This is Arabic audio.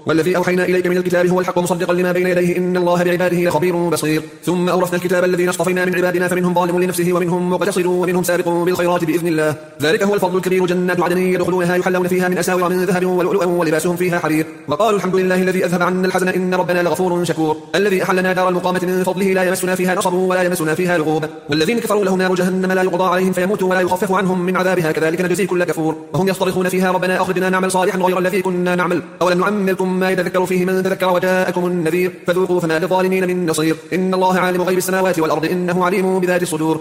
والذي أوحينا إليك من الكتاب هو الحق مصدقا لما بين يديه إن الله بعباده لخبير بصير. ثم أورثنا الكتاب الذين اصطفينا من عبادنا فمنهم ظالم لنفسه ومنهم مقتصد ومنهم سابق بالخيرات بإذن الله، ذلك هو الفضل الكبير. جنات عدن يدخلونها يحلون فيها من أساور من ذهب ولؤلؤا ولباسهم فيها حرير. وقالوا الحمد لله الذي أذهب عنا الحزن إن ربنا لغفور شكور. الذي أحلنا دار المقامة من فضله لا يمسنا فيها نصب ولا يمسنا فيها لغوب. والذين كفروا لهم نار جهنم لا يقضى عليهم فيموتوا ولا يخفف عنهم من عذابها كذلك نجزي كل كفور. وهم يصطرخون فيها ربنا أخرجنا نعمل صالحا غير الذي كنا نعمل أولم نعمركم ما يتذكر فيه من تذكر وجاءكم النذير فذوقوا فما للظالمين من نصير. إن الله عالم غيب السماوات والأرض إنه عليم بذات الصدور.